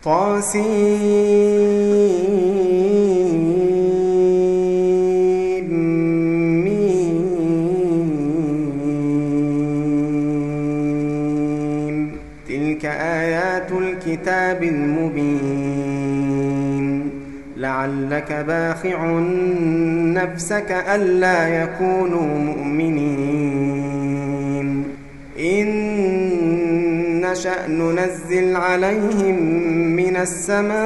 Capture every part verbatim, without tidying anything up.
طاسيم. تلك آيات الكتاب المبين. لعلك باخع نفسك ألا يكونوا مؤمنين. إن نشأ ننزل عليهم من السماء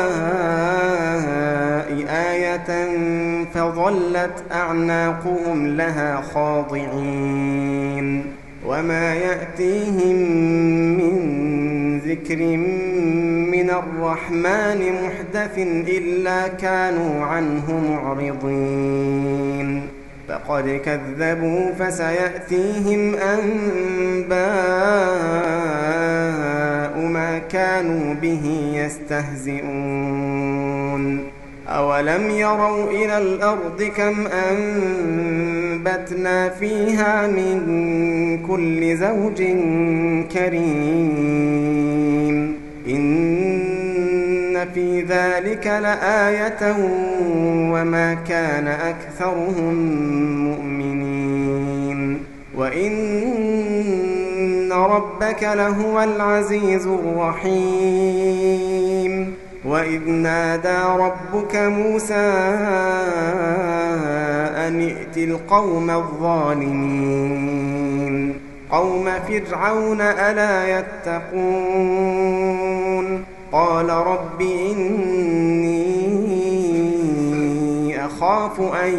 آية فظلت أعناقهم لها خاضعين. وما يأتيهم من ذكر من الرحمن محدث إلا كانوا عنه معرضين. فقد كذبوا فسيأتيهم أنباء ما كانوا به يستهزئون. أولم يروا إلى الأرض كم أنبتنا فيها من كل زوج كريم. إن في ذلك لآية وما كان أكثرهم مؤمنين. وإن ربك لهو العزيز الرحيم. وإذ نادى ربك موسى أن ائت القوم الظالمين قوم فرعون ألا يتقون. قال رب إني أخاف أن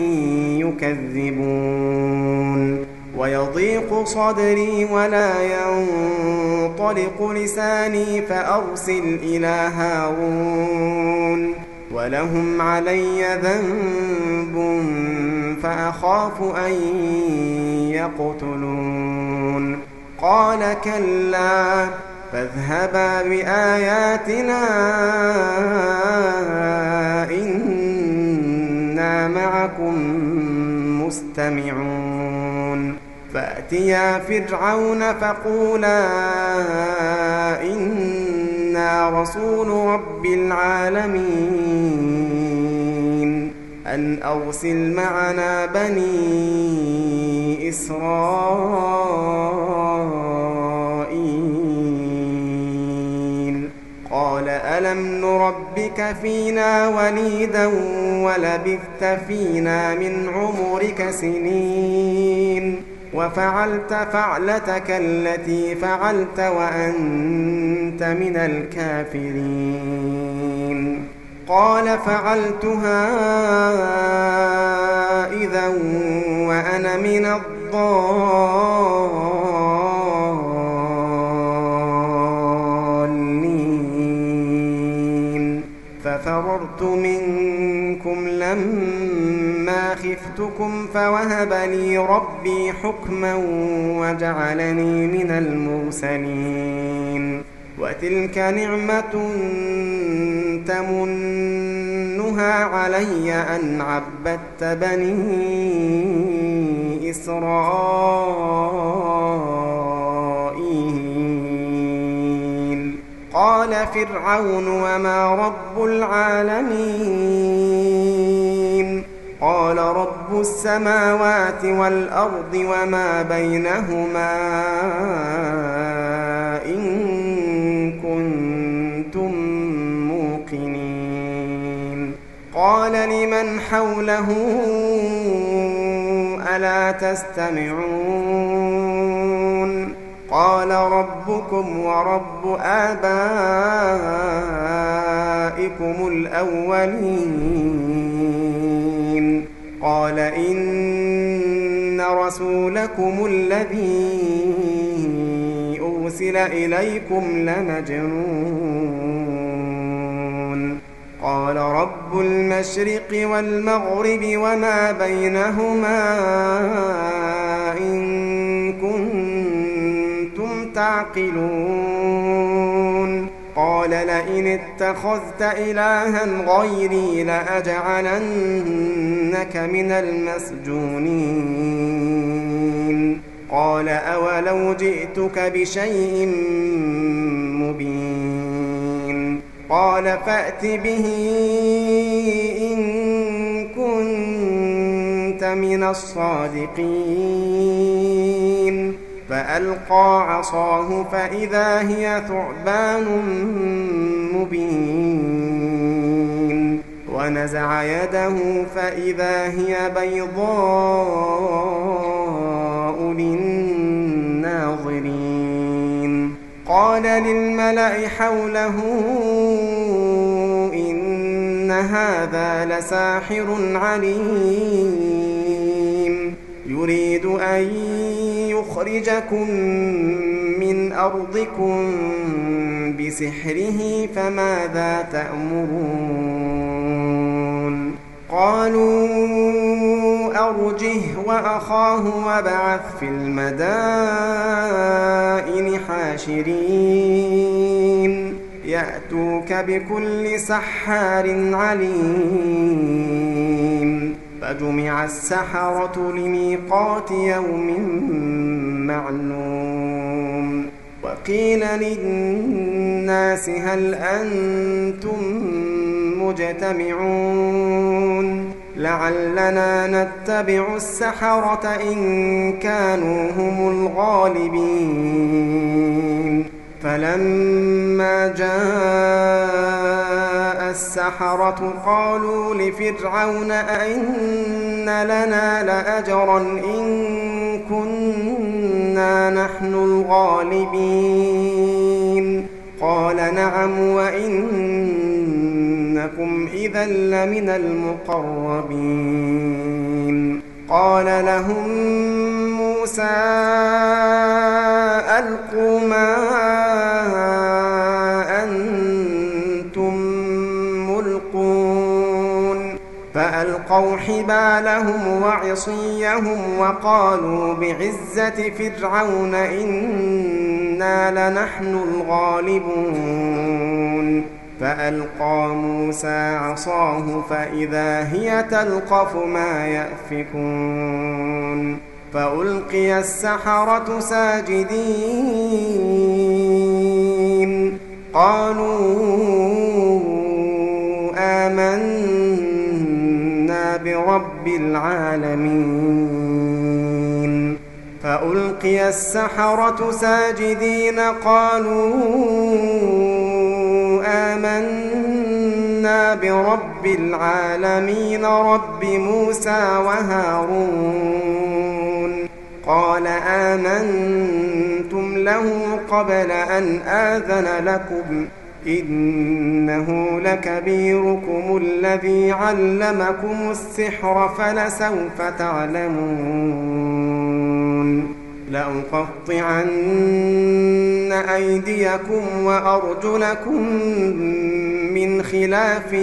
يكذبون ويضيق صدري ولا ينطلق لساني فأرسل إلى هارون ولهم علي ذنب فأخاف أن يقتلون. قال كلا فاذهبا بآياتنا إنا معكم مستمعون. فأتيا فرعون فقولا إنا رسول رب العالمين أن أرسل معنا بني إسرائيل. قال ألم نربك فينا وليدا ولبثت فينا من عمرك سنين وفعلت فعلتك التي فعلت وأنت من الكافرين. قال فعلتها إذا وأنا من الضالين. ففررت منكم لما خفتكم فوهب لي ربي حكما وجعلني من المرسلين. وتلك نعمة تمنها علي أن عبدت بني إسرائيل. قال فرعون وما رب العالمين؟ قال رب السماوات والأرض وما بينهما إن كنتم موقنين. قال لمن حوله ألا تستمعون؟ قال ربكم ورب آبائكم الأولين. قال إن رسولكم الذي أرسل إليكم لمجنون. قال رب المشرق والمغرب وما بينهما إن كنتم تعقلون. قال لئن اتخذت إلها غيري لأجعلنك من المسجونين. قال أولو جئتك بشيء مبين. قال فأت به إن كنت من الصادقين. فألقى عصاه فإذا هي ثعبان مبين ونزع يده فإذا هي بيضاء للناظرين. قال للملأ حوله إن هذا لساحر عليم يريد أن يخرجكم من أرضكم بسحره فماذا تأمرون؟ قالوا أرجه وأخاه وابعث في المدائن حاشرين يأتوك بكل سحار عليم. فجمع السحرة لميقات يوم معلوم. وقيل للناس هل أنتم مجتمعون لعلنا نتبع السحرة إن كانوا هم الغالبين. فلما جاء السحرة قالوا لفرعون أئن لنا لأجرا إن كنا نحن الغالبين؟ قال نعم وإنكم إذا لمن المقربين. قال لهم موسى ألقوا ما أنتم ملقون. فألقوا حبالهم وعصيهم وقالوا بعزة فرعون إنا لنحن الغالبون. فألقى موسى عصاه فإذا هي تلقف ما يأفكون. فألقي السحرة ساجدين قالوا آمنا برب العالمين. فألقي السحرة ساجدين قالوا آمنا برب العالمين رب موسى وهارون. قال آمنتم له قبل أن آذن لكم إنه لكبيركم الذي علمكم السحر فلسوف تعلمون. لأقطعن أيديكم وأرجلكم من خلاف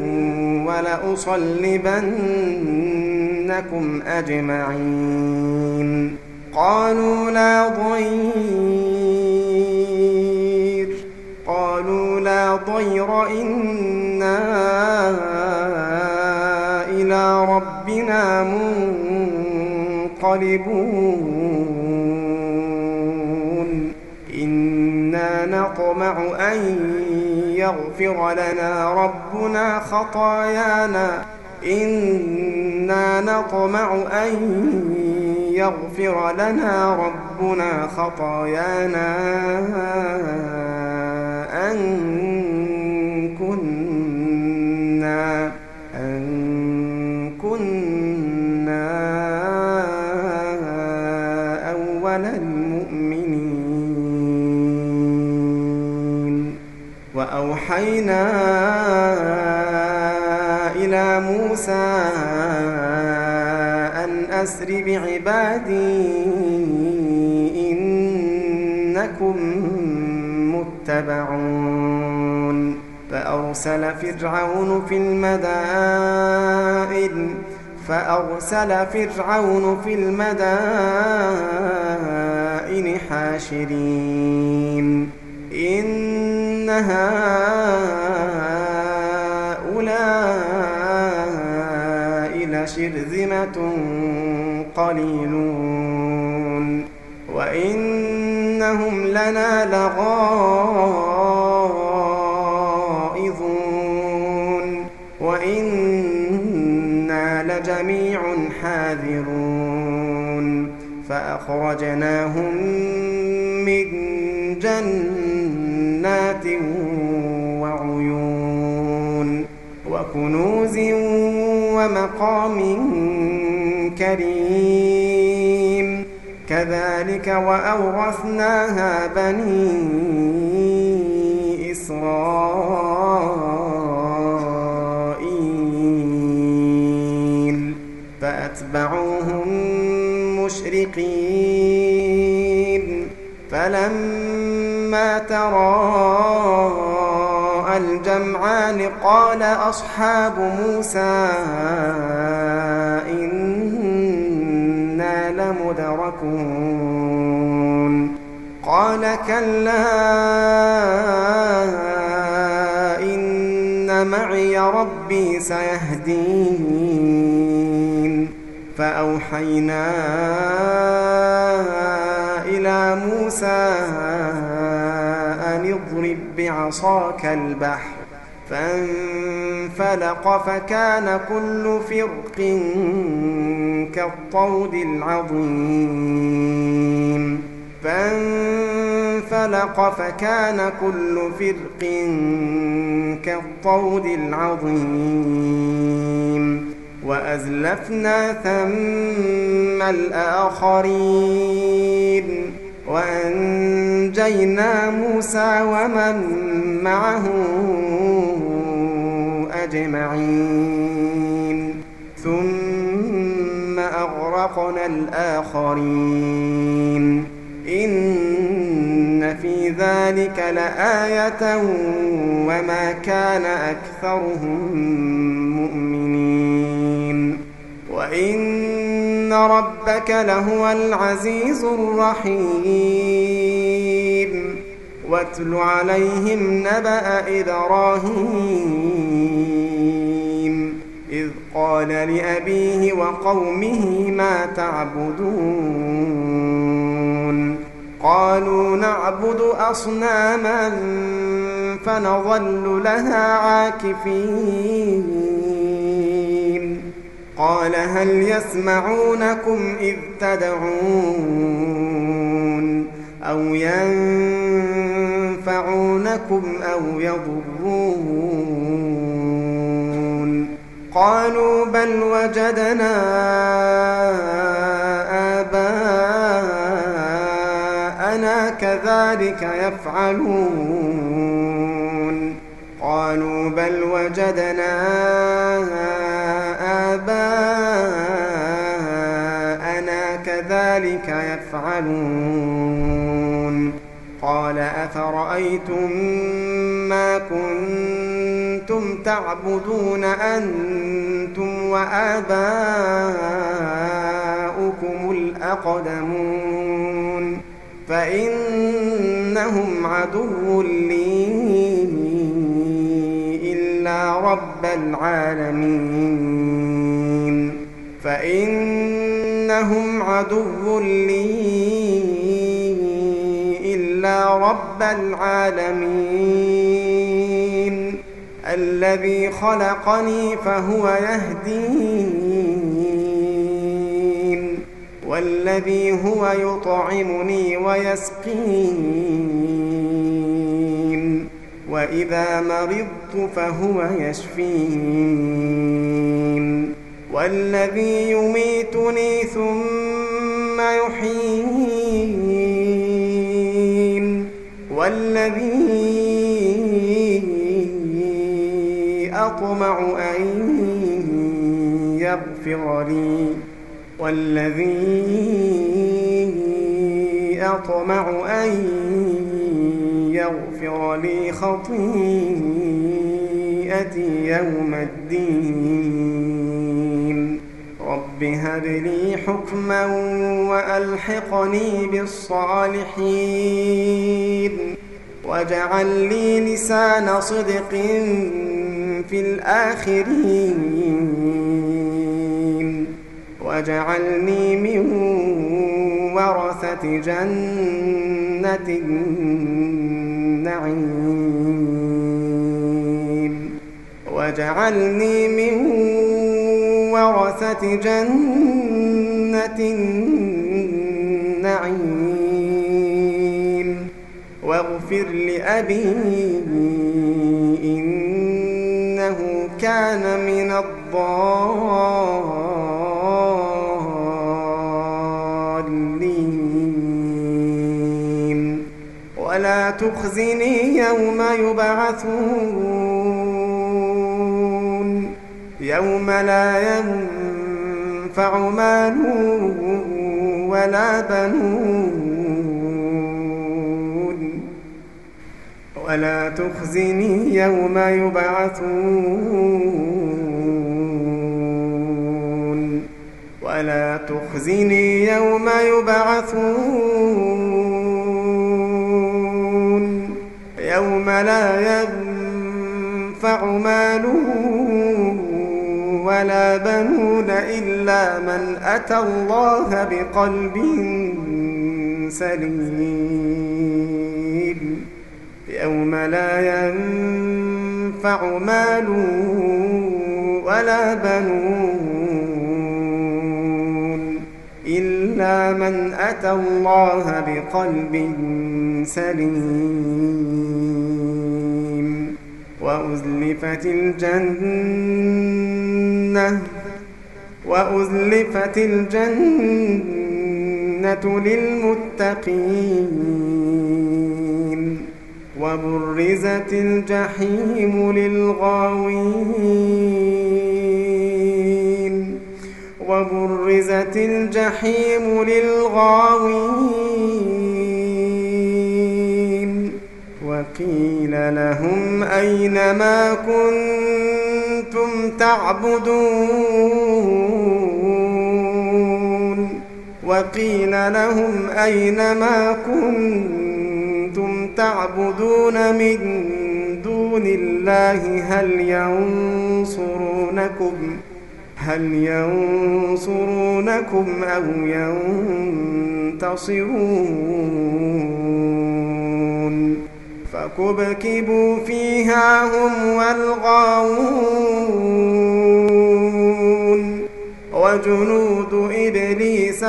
ولأصلبنكم أجمعين. قالوا لا ضير قالوا لا ضير إنا إلى ربنا منقلبون. إنا نطمع أن يغفر لنا ربنا خطايانا إنا نطمع أن يغفر لنا ربنا خطايانا أن كنا أن كنا أول المؤمنين. وأوحينا إلى موسى أن أسر بعبادي إنكم متبعون. فأرسل فرعون في المدائن فأرسل فرعون في المدائن حاشرين إن هؤلاء لشرذمة قليلون وإنهم لنا لغائظون جميع حاذرون فأخرجناهم من جنات وعيون وكنوز ومقام كريم كذلك وأورثناها بني إسرائيل فأتبعوهم مشرقين فلما تراءى الجمعان قال أصحاب موسى إنا لمدركون قال كلا إن معي ربي سيهدين فأوحينا إلى موسى أن اضرب بعصاك البحر فانفلق فكان كل فرق كالطود العظيم فانفلق فكان كل فرق كالطود العظيم وأزلفنا ثم الآخرين وأنجينا موسى ومن معه أجمعين ثم أغرقنا الآخرين إن في ذلك لآية وما كان أكثرهم مؤمنين وإن ربك لهو العزيز الرحيم واتل عليهم نبأ إبراهيم إذ قال لأبيه وقومه ما تعبدون قالوا نعبد أصناما فنظل لها عاكفين قال هل يسمعونكم إذ تدعون أو ينفعونكم أو يضرون قالوا بل وجدنا آباءنا كذلك يفعلون قالوا بل وجدنا آباءنا كذلك يفعلون قال أفرأيتم ما كنتم تعبدون أنتم وآباؤكم الأقدمون فإنهم عدو لي إلا رب العالمين فإنهم عدو لي إلا رب العالمين الذي خلقني فهو يهدين والذي هو يطعمني ويسقين وإذا مرضت فهو يشفين والذي يميتني ثم يحيين والذي أطمع أن يغفر لي والذي أطمع أن يغفر لي خطيئتي يوم الدين رب هب لي حكما وألحقني بالصالحين واجعل لي لسان صدق في الآخرين واجعلني من ورثة جنة النعيم واجعلني من ورثة جنة النعيم واغفر لأبي إنه كان من الضالين ولا تخزني يوم يبعثون يوم لا ينفع مال ولا بنون ولا تخزني يوم يبعثون ولا تخزني يوم يبعثون يوم لا ينفع مال ولا بنون إلا من أتى الله بقلب سليم يوم لا ينفع مال ولا بنون إلا من أتى الله بقلب سليم وأزلفت الجنة وأزلفت الجنة للمتقين وبرزت الجحيم للغاوين وبرزت الجحيم للغاوين وقيل لهم أين ما كنتم تعبدون وقيل لهم أين ما كنتم تعبدون من دون الله هل ينصرونكم هل ينصرونكم أو ينتصرون فكبكبوا فيها هم والغاوون وجنود إبليس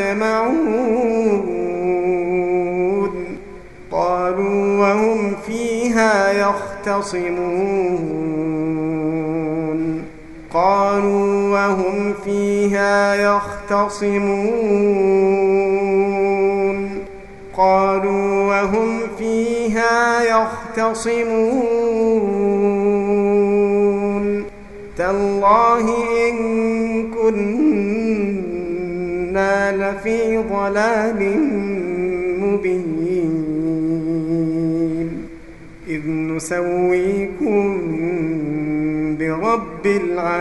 أجمعون قالوا وهم فيها يختصمون قالوا وهم فيها يختصمون قالوا وهم فيها يختصمون تالله إن كنا لفي ضلال مبين إذ نسويكم برب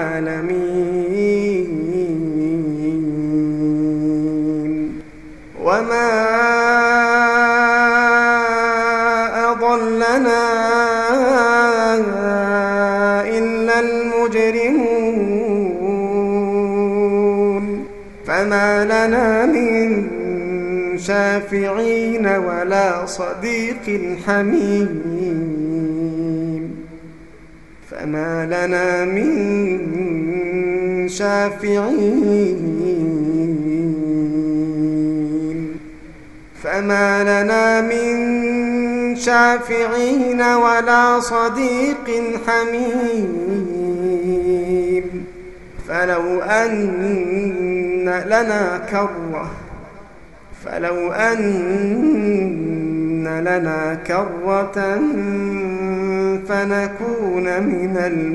العالمين وما أضلنا إلا المجرمون فما لنا من شافعين ولا صديق حميم فما لنا من شافعين فما لنا من شافعين ولا صديق حميم فلو أن لنا كرة فلو أن لنا كرة فنكون من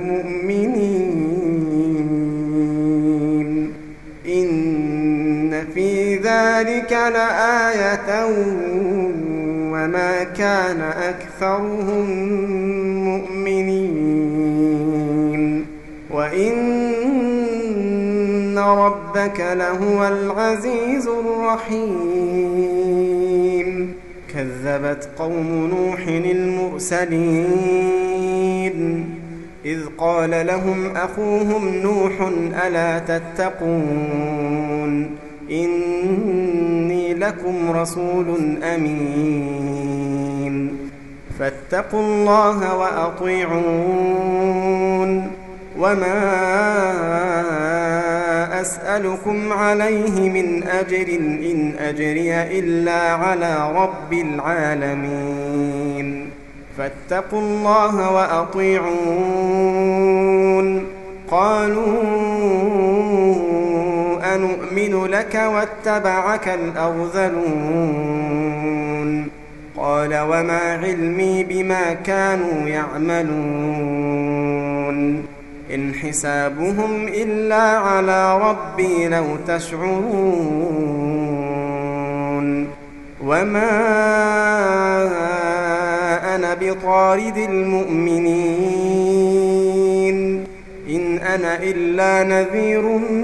المؤمنين إن في ذلك لآية وما كان أكثرهم مؤمنين وإن ربك لهو العزيز الرحيم كذبت قوم نوح المرسلين إذ قال لهم أخوهم نوح ألا تتقون إني لكم رسول أمين فاتقوا الله وأطيعون وما أسألكم عليه من أجر إن أجري إلا على رب العالمين فاتقوا الله وأطيعون قالوا أنؤمن لك واتبعك الأرذلون قال وما علمي بما كانوا يعملون إن حسابهم إلا على ربي لو تشعرون وما أنا بطارد المؤمنين إن أنا إلا نذير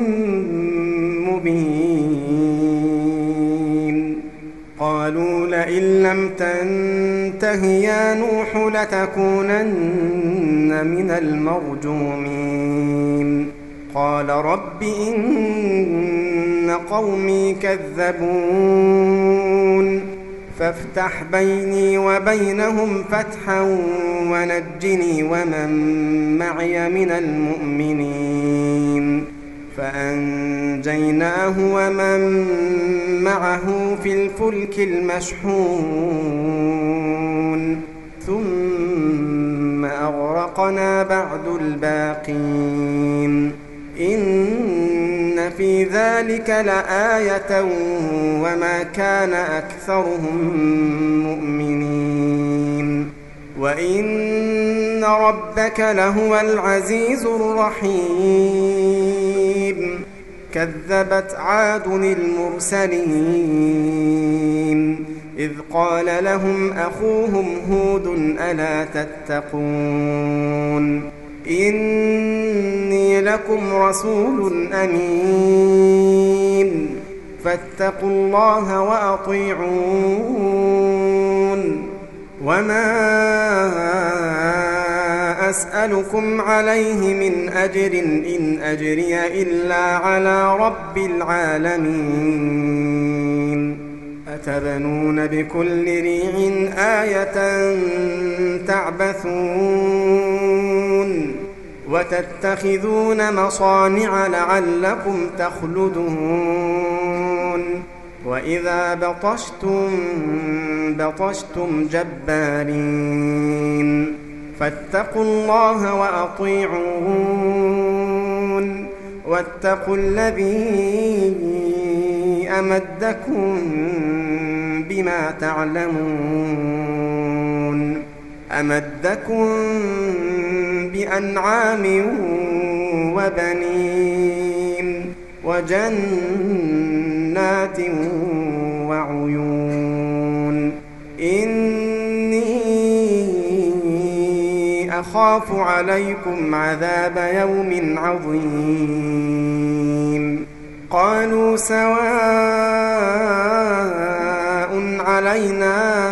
مبين قالوا لئن لم تنته يا نوح لتكونن من المرجومين قال رب إن قومي كذبون فافتح بيني وبينهم فتحا ونجني ومن معي من المؤمنين فأنجيناه ومن معه في الفلك المشحون ثم أغرقنا بعد الباقين إن في ذلك لآية وما كان أكثرهم مؤمنين وإن ربك لهو العزيز الرحيم كذبت عاد المرسلين إذ قال لهم أخوهم هود ألا تتقون إني لكم رسول أمين فاتقوا الله وأطيعون وما أسألكم عليه من أجر إن أجري إلا على رب العالمين أتبنون بكل ريع آية تعبثون وتتخذون مصانع لعلكم تخلدون وإذا بطشتم بطشتم جبارين فاتقوا الله وأطيعون واتقوا الذي أمدكم بما تعلمون أمدكم بأنعام وبنين وجنات وعيون إني أخاف عليكم عذاب يوم عظيم قالوا سواء علينا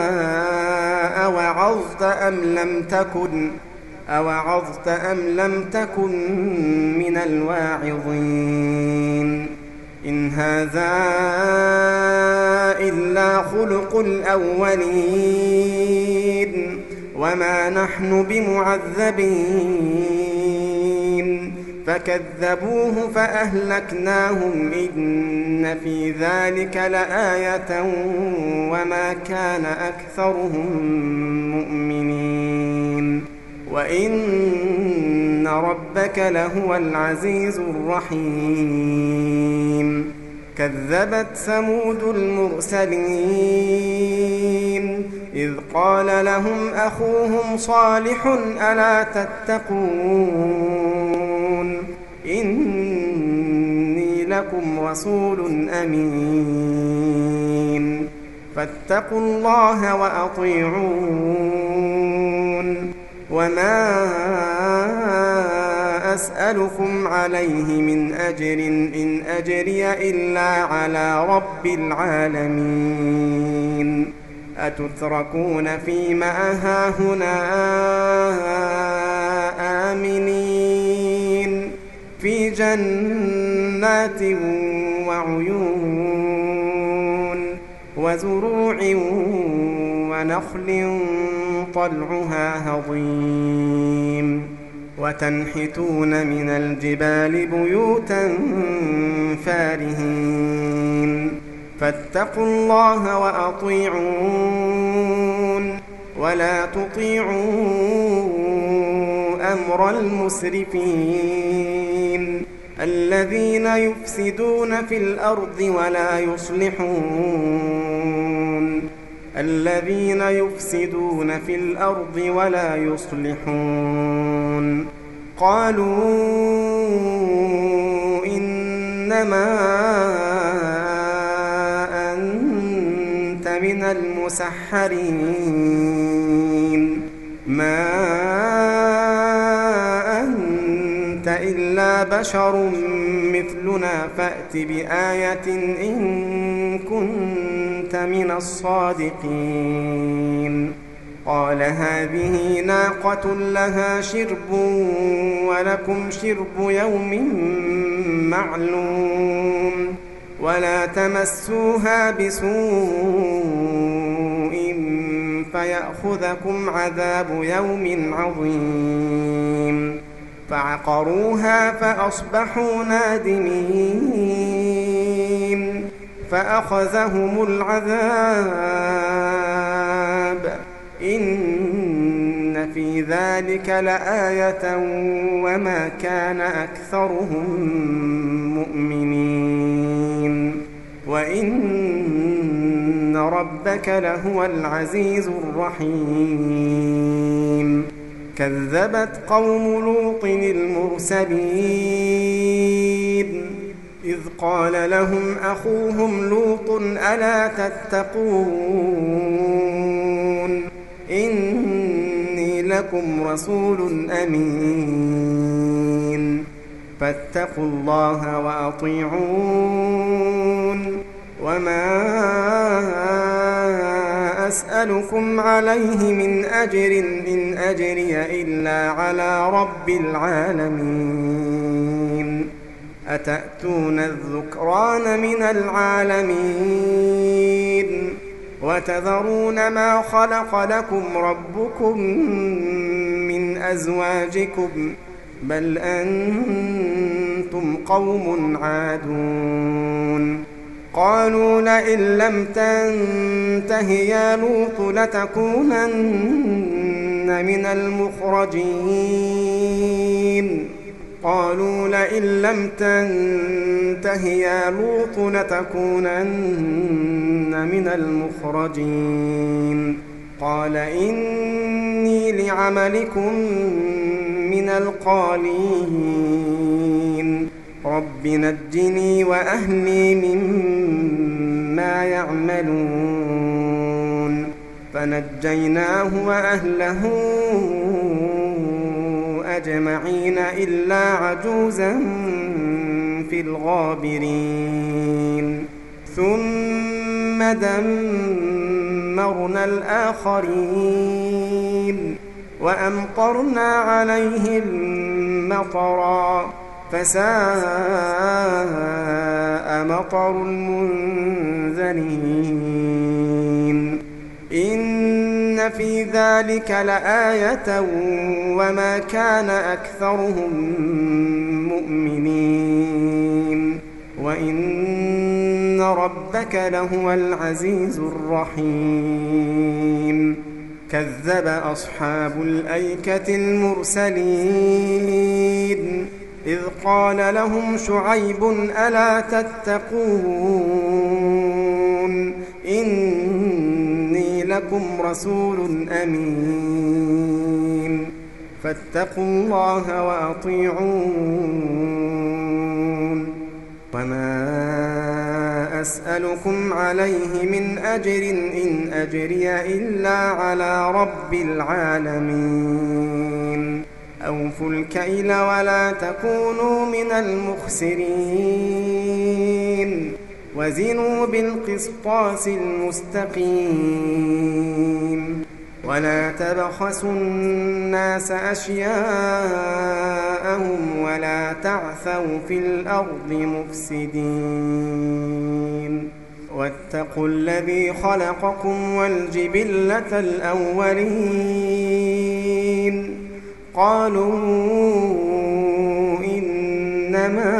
أوعظت أم لم تكن أوعظت أم لم تكن من الواعظين إن هذا إلا خلق الأولين وما نحن بمعذبين فكذبوه فأهلكناهم إن في ذلك لآية وما كان أكثرهم مؤمنين وإن ربك لهو العزيز الرحيم كذبت ثمود المرسلين إذ قال لهم أخوهم صالح ألا تتقون إني لكم رسول أمين فاتقوا الله وأطيعون وما أسألكم عليه من أجر إن أجري إلا على رب العالمين أتتركون فيما هاهنا آمنين في جنات وعيون وزروع ونخل طلعها هضيم وتنحتون من الجبال بيوتا فارهين فاتقوا الله وأطيعون ولا تطيعوا أمر المسرفين الذين يفسدون في الأرض ولا يصلحون الذين يفسدون في الأرض ولا يصلحون قالوا إنما أنت من المسحرين ما أنت إلا بشر مثلنا فأت بآية إن كنت من الصادقين قال هذه ناقة لها شرب ولكم شرب يوم معلوم ولا تمسوها بسوء فيأخذكم عذاب يوم عظيم فعقروها فأصبحوا نادمين فأخذهم العذاب إن في ذلك لآية وما كان أكثرهم مؤمنين وإن ربك لهو العزيز الرحيم كذبت قوم لوط المرسلين إذ قال لهم أخوهم لوط ألا تتقون إني لكم رسول أمين فاتقوا الله وأطيعون وما أسألكم عليه من أجر إن أجري إلا على رب العالمين أتأتون الذكران من العالمين وتذرون ما خلق لكم ربكم من أزواجكم بل أنتم قوم عادون قالوا لئن لم تنته يا لوط لتكونن من المخرجين قالوا لئن لم تنته يا لوط لتكونن من المخرجين قال إني لعملكم من القالين رب نجني وأهلي مما يعملون فنجيناه وأهله أجمعين إلا عجوزا في الغابرين ثم دمرنا الآخرين وأمطرنا عليهم مطرا فساء مطر المنذرين إن في ذلك لآية وما كان أكثرهم مؤمنين وإن ربك لهو العزيز الرحيم كذب أصحاب الأيكة المرسلين إذ قال لهم شعيب ألا تتقون إني لكم رسول أمين فاتقوا الله وأطيعون وما أسألكم عليه من أجر إن أجري إلا على رب العالمين أوفوا الكيل ولا تكونوا من المخسرين وزنوا بالقسطاس المستقيم ولا تبخسوا الناس أشياءهم ولا تعثوا في الأرض مفسدين واتقوا الذي خلقكم والجبلة الأولين قالوا إنما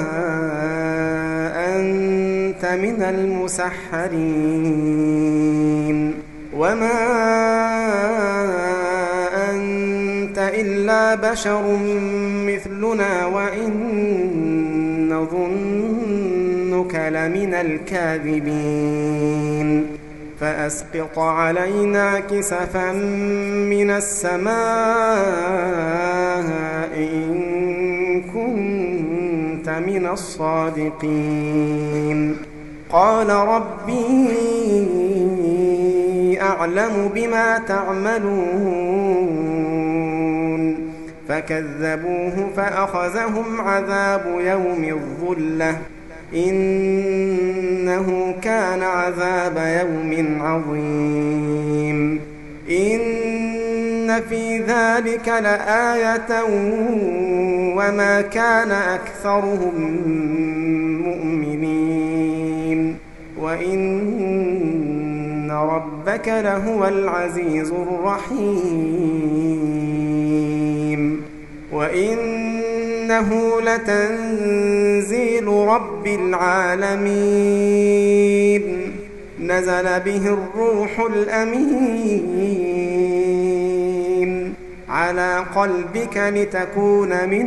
أنت من المسحرين وما أنت إلا بشر مثلنا وإن نظنك لمن الكاذبين فأسقط علينا كسفا من السماء إن كنت من الصادقين قال ربي أعلم بما تعملون فكذبوه فأخذهم عذاب يوم الظلة إنه كان عذاب يوم عظيم إن في ذلك لآية وما كان أكثرهم مؤمنين وإن ربك لهو العزيز الرحيم وإنه لتنزيل رب العالمين نزل به الروح الأمين على قلبك لتكون من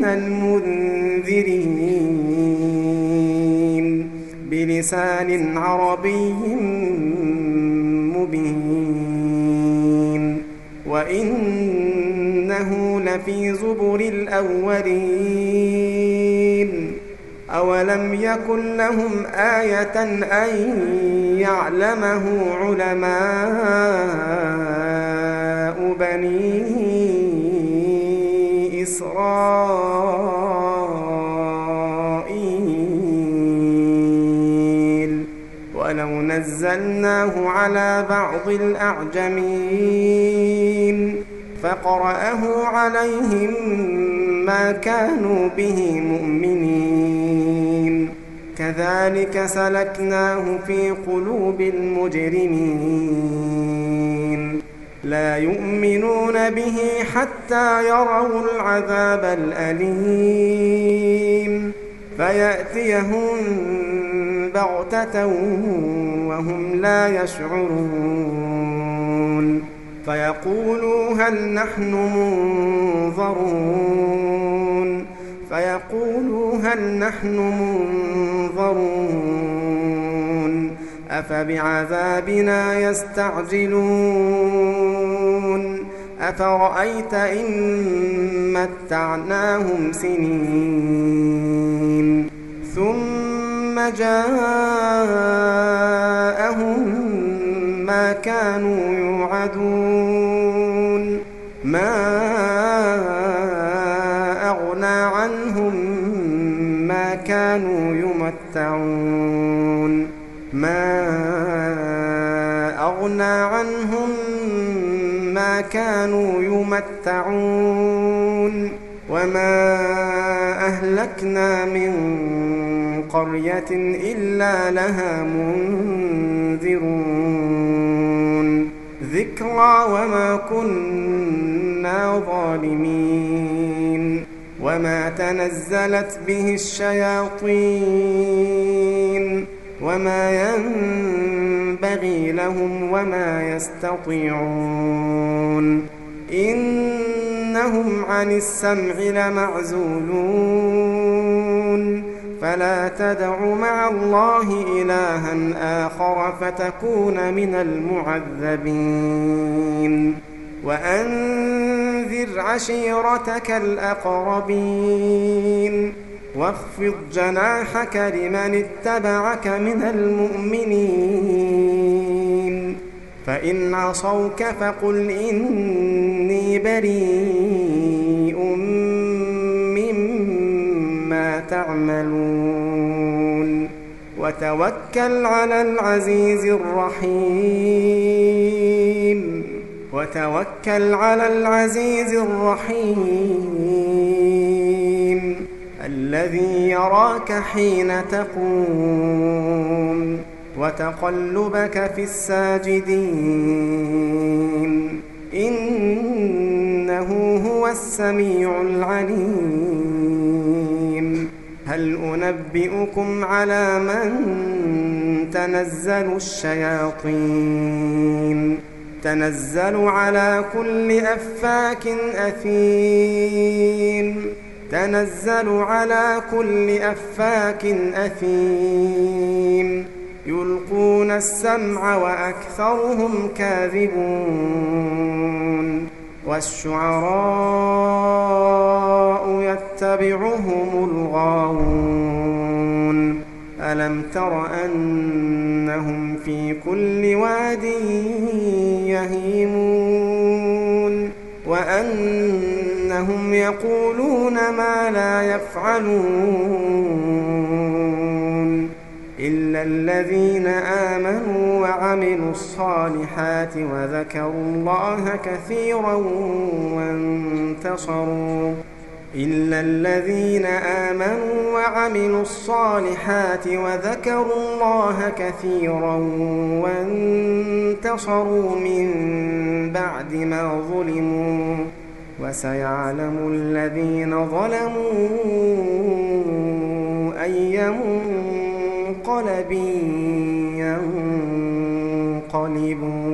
المنذرين بلسان عربي مبين وإنه لفي زبر الأولين أولم يكن لهم آية أن يعلمه علماء بني إسرائيل ولو نزلناه على بعض الأعجمين فقرأه عليهم ما كانوا به مؤمنين كذلك سلكناه في قلوب المجرمين لا يؤمنون به حتى يروا العذاب الأليم فيأتيهم بغتة وهم لا يشعرون فيقولوا هل نحن منظرون فيقولوا هل نحن منظرون أفبعذابنا يستعجلون أفرأيت إن متعناهم سنين ثم جاءهم ما كانوا يوعدون ما أغنى عنهم ما كانوا يمتعون ما أغنى عنهم ما كانوا يمتعون وما أهلكنا من قرية إلا لها منذرون ذكرى وما كنا ظالمين وما تنزلت به الشياطين وما ينبغي لهم وما يستطيعون إنهم عن السمع لمعزولون فلا تدع مع الله إلها آخر فتكون من المعذبين وأنذر عشيرتك الأقربين واخفض جناحك لمن اتبعك من المؤمنين فإن عصوك فقل إني بريء مما تعملون وتوكل على العزيز الرحيم وتوكل على العزيز الرحيم الذي يراك حين تقوم وتقلبك في الساجدين إنه إنه هو السميع العليم. هل أنبئكم على من تنزل الشياطين تنزل على كل أفاك أثيم تنزل على كل أفاك أثيم يلقون السمع وأكثرهم كاذبون والشعراء يتبعهم الغاوون ألم تر أنهم في كل واد يهيمون وأنهم يقولون ما لا يفعلون إلا الذين آمنوا وعملوا الصالحات وذكروا الله كثيرا وانتصروا إلا الذين آمنوا وعملوا الصالحات وذكروا الله كثيرا وانتصروا من بعد ما ظلموا وسيعلم الذين ظلموا أي منقلب ينقلبون.